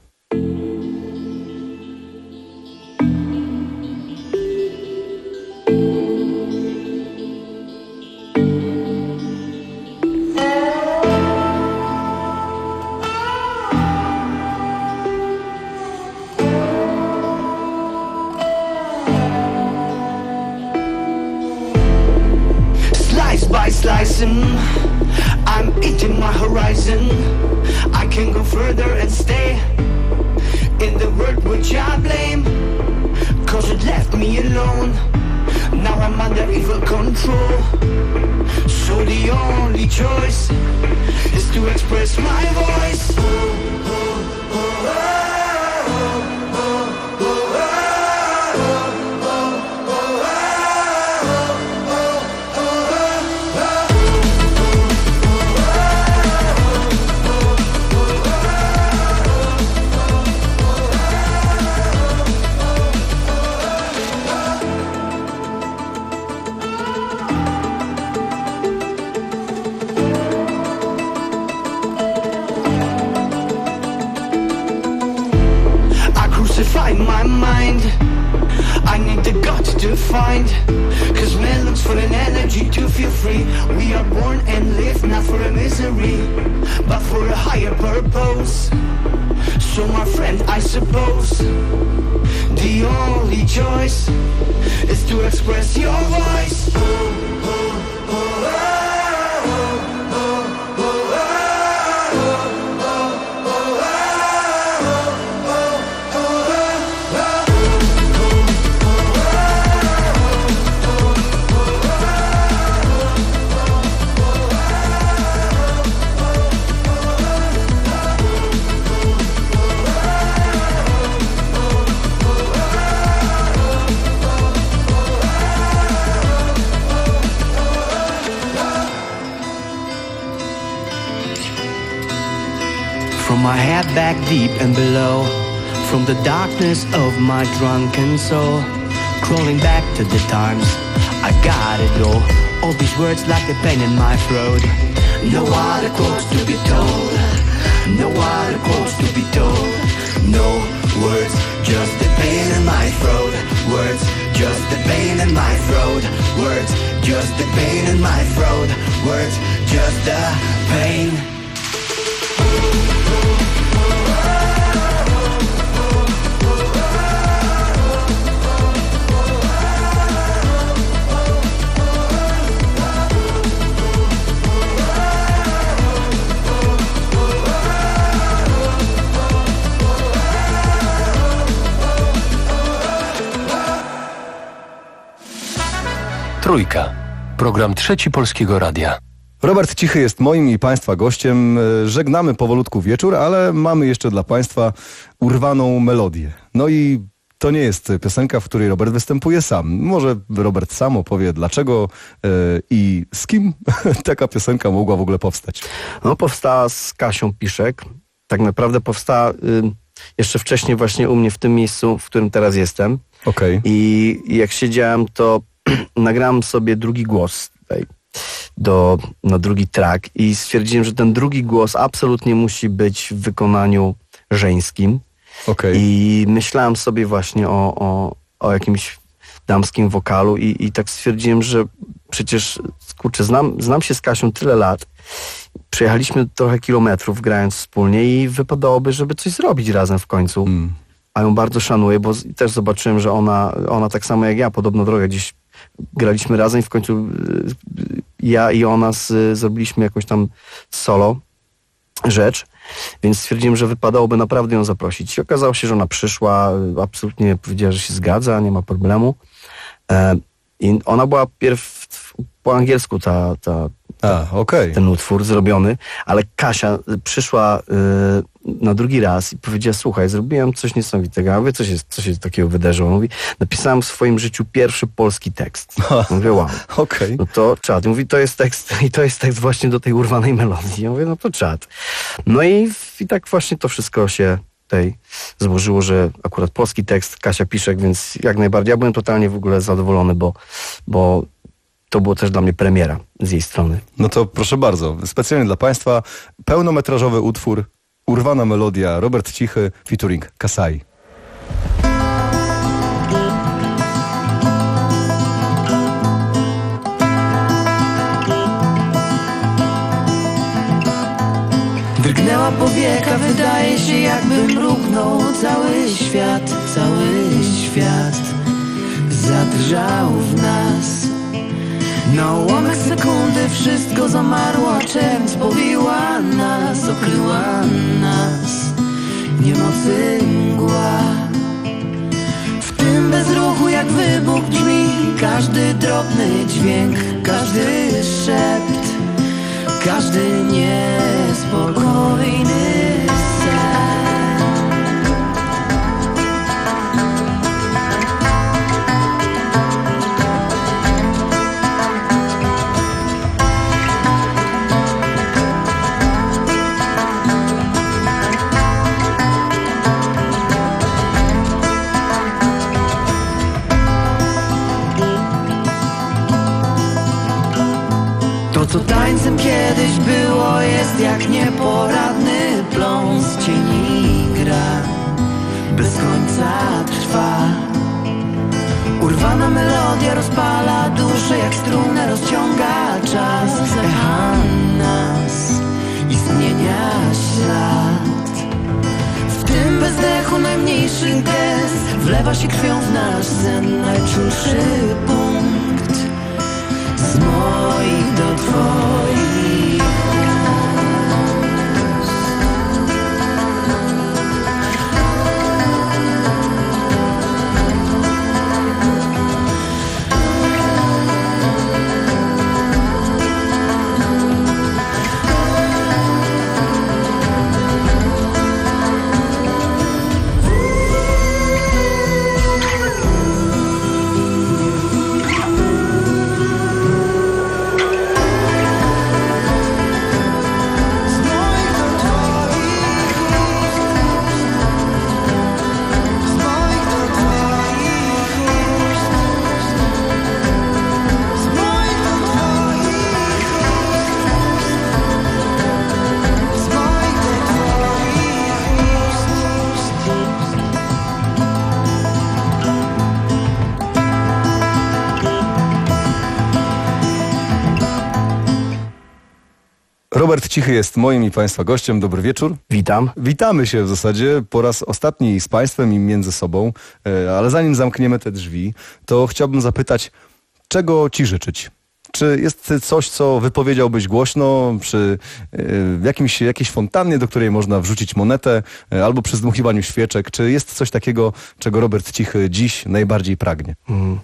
By slicing, I'm eating my horizon. I can go further and stay in the world which I blame, cause it left me alone. Now I'm under evil control, so the only choice is to express my voice. My mind, I need the guts to find, cause man looks for an energy to feel free. We are born and live not for a misery, but for a higher purpose. So my friend, I suppose the only choice is to express your voice. From my head back deep and below, from the darkness of my drunken soul, crawling back to the times I gotta go. All these words like the pain in my throat. No other quotes to be told, no other quotes to be told. No words, just the pain in my throat. Words, just the pain in my throat. Words, just the pain in my throat. Words, just the pain. Trójka. Program Trzeci Polskiego Radia. Robert Cichy jest moim i Państwa gościem. Żegnamy powolutku wieczór, ale mamy jeszcze dla Państwa urwaną melodię. No i to nie jest piosenka, w której Robert występuje sam. Może Robert sam opowie dlaczego yy, i z kim taka piosenka mogła w ogóle powstać. No powstała z Kasią Piszek. Tak naprawdę powstała yy, jeszcze wcześniej właśnie u mnie w tym miejscu, w którym teraz jestem. Okay. I, i jak siedziałem, to nagrałem sobie drugi głos tutaj do, na drugi track i stwierdziłem, że ten drugi głos absolutnie musi być w wykonaniu żeńskim. Okay. I myślałem sobie właśnie o, o, o jakimś damskim wokalu i, i tak stwierdziłem, że przecież, kurczę, znam, znam się z Kasią tyle lat. przejechaliśmy trochę kilometrów grając wspólnie i wypadałoby, żeby coś zrobić razem w końcu. Mm. A ją bardzo szanuję, bo z, też zobaczyłem, że ona, ona tak samo jak ja, podobną drogę gdzieś graliśmy razem i w końcu y, ja i ona z, zrobiliśmy jakąś tam solo rzecz, więc stwierdziłem, że wypadałoby naprawdę ją zaprosić. I okazało się, że ona przyszła, absolutnie powiedziała, że się zgadza, nie ma problemu. E, I ona była pierw po angielsku ta, ta, A, okay. ten utwór zrobiony, ale Kasia przyszła y, na drugi raz i powiedziała, słuchaj, zrobiłem coś niesamowitego. Ja mówię, co się, co się takiego wydarzyło? Mówi, napisałem w swoim życiu pierwszy polski tekst. Mówię, wow. Okay. No to czad. Mówi, to jest tekst i to jest tekst właśnie do tej urwanej melodii. Ja mówię, no to czad. No i, i tak właśnie to wszystko się tutaj złożyło, że akurat polski tekst Kasia Piszek, więc jak najbardziej. Ja byłem totalnie w ogóle zadowolony, bo, bo to było też dla mnie premiera z jej strony. No to proszę bardzo, specjalnie dla Państwa pełnometrażowy utwór Urwana melodia, Robert Cichy featuring Kasai. Drgnęła powieka, wydaje się jakby mruknął cały świat, cały świat zadrżał w nas. Na ułamek sekundy wszystko zamarło, a czerń spowiła nas, okryła nas niemocy mgła. W tym bezruchu jak wybuch brzmi każdy drobny dźwięk, każdy szept, każdy niespokojny sen. To, co tańcem kiedyś było, jest jak nieporadny pląs. Cieni gra, bez końca trwa. Urwana melodia rozpala duszę, jak strunę rozciąga czas. Echa nas, istnienia ślad. W tym bezdechu najmniejszy gest wlewa się krwią w nasz sen. Najczulszy punkt z moich do twoich ust. Robert Cichy jest moim i Państwa gościem. Dobry wieczór. Witam. Witamy się w zasadzie po raz ostatni z Państwem i między sobą, ale zanim zamkniemy te drzwi, to chciałbym zapytać, czego Ci życzyć? Czy jest coś, co wypowiedziałbyś głośno przy y, jakimś, jakiejś fontannie, do której można wrzucić monetę, y, albo przy zdmuchiwaniu świeczek? Czy jest coś takiego, czego Robert Cichy dziś najbardziej pragnie? Mm.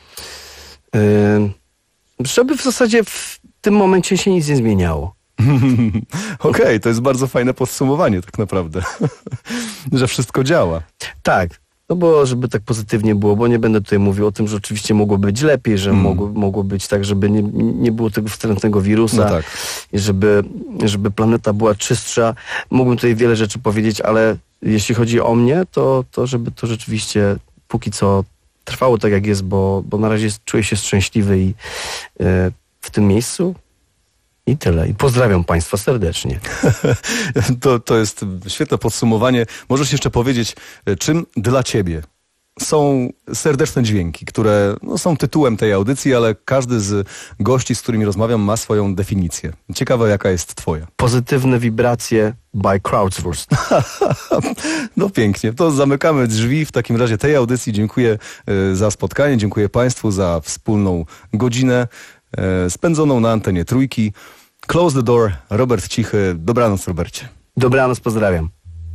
Y, żeby w zasadzie w tym momencie się nic nie zmieniało. Okej, okay, to jest bardzo fajne podsumowanie tak naprawdę, że wszystko działa. Tak. No bo żeby tak pozytywnie było, bo nie będę tutaj mówił o tym, że oczywiście mogło być lepiej, że mm. mogło, mogło być tak, żeby nie, nie było tego wstrętnego wirusa no tak. i żeby, żeby planeta była czystsza. Mógłbym tutaj wiele rzeczy powiedzieć, ale jeśli chodzi o mnie, to, to żeby to rzeczywiście póki co trwało tak jak jest, bo, bo na razie czuję się szczęśliwy i e, w tym miejscu i tyle. I pozdrawiam Państwa serdecznie. to, to jest świetne podsumowanie. Możesz jeszcze powiedzieć, czym dla Ciebie są serdeczne dźwięki, które no, są tytułem tej audycji, ale każdy z gości, z którymi rozmawiam, ma swoją definicję. Ciekawe, jaka jest twoja. Pozytywne wibracje by Krautwurst. No pięknie. To zamykamy drzwi w takim razie tej audycji. Dziękuję y, za spotkanie, dziękuję Państwu za wspólną godzinę y, spędzoną na antenie Trójki. Close the door, Robert Cichy. Dobranoc, Robercie. Dobranoc, pozdrawiam.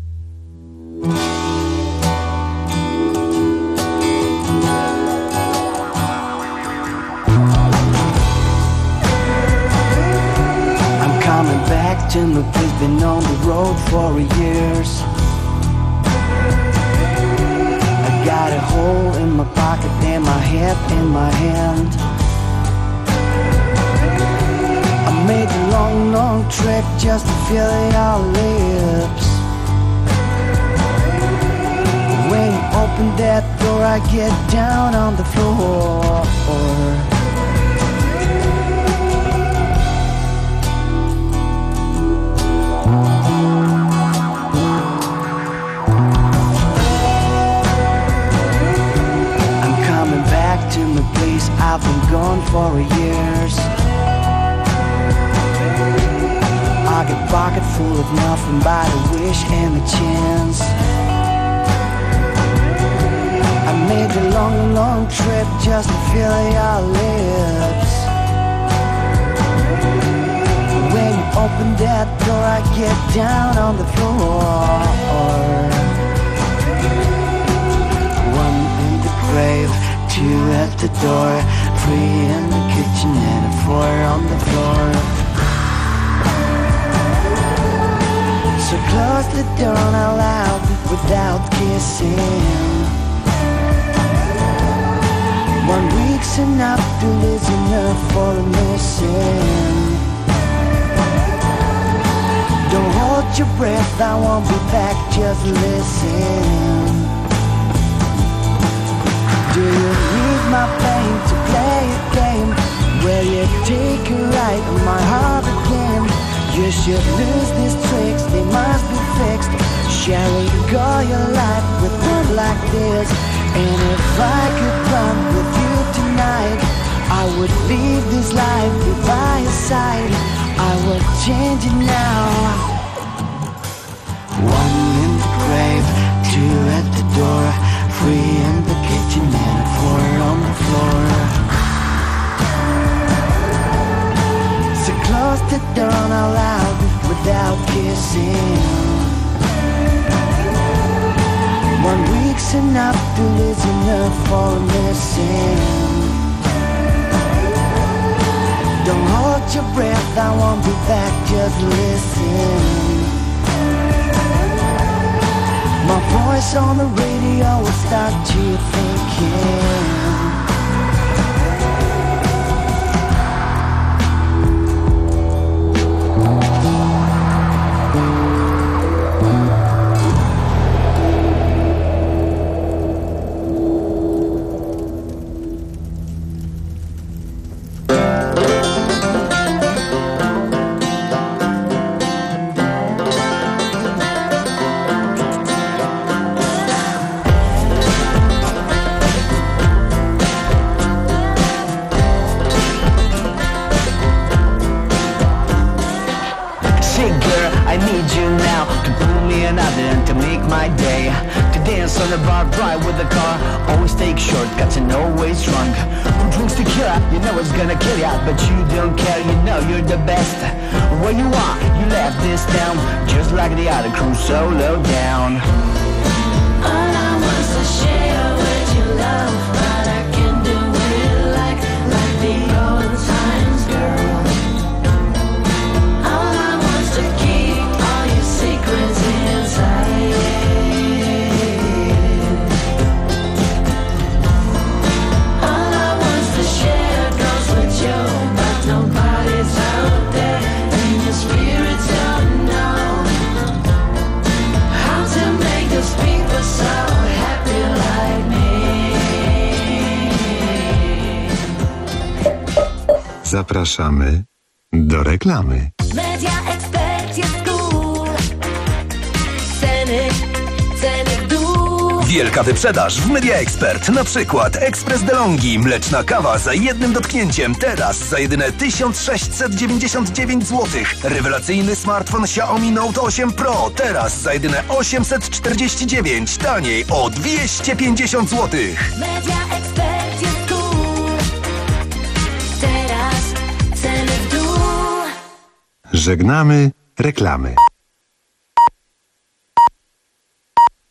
Back to my place, been on the road for years. I got a hole in my pocket and my head in my hand. I made a long, long trip just to feel your lips. When you open that door, I get down on the floor. To my place, I've been gone for years. I got a pocket full of nothing but a wish and a chance. I made a long, long trip just to feel your lips. When you open that door, I get down on the floor. One in the grave, two at the door, three in the kitchen and a four on the floor. So close the door out loud without kissing. One week's enough to listen up for a missing. Don't hold your breath, I won't be back, just listen. Do you need my pain to play a game where you take a ride on my heart again? You should lose these tricks, they must be fixed. Sharing all your life with one like this. And if I could run with you tonight, I would leave this life by your side. I would change it now. One in the grave, two at the door, three in the kitchen and four on the floor. So close the door out loud without kissing. One week's enough to listen up for missing. Don't hold your breath, I won't be back, just listen. My voice on the radio will start you thinking. But you don't care, you know you're the best. Where you are, you left this town, just like the other crew, so low down. All I want to share with you, love, but I can do it like, like the old times, girl. All I want to keep all your secrets inside. All I want to share goes with you. Nobody's out there, and your spirits don't know how to make those people so happy like me. Zapraszamy do reklamy. Media Expert jest cool. Ceny, ceny w dół. Wielka wyprzedaż w Media Expert. Na przykład Ekspres DeLonghi, mleczna kawa za jednym dotknięciem. Teraz za jedyne tysiąc sześćset dziewięćdziesiąt dziewięć złotych. Rewelacyjny smartfon Xiaomi Note osiem Pro. Teraz za jedyne osiemset czterdzieści dziewięć. Taniej o dwieście pięćdziesiąt złotych. Media Expert jest tu. Teraz ceny w dół. Żegnamy reklamy.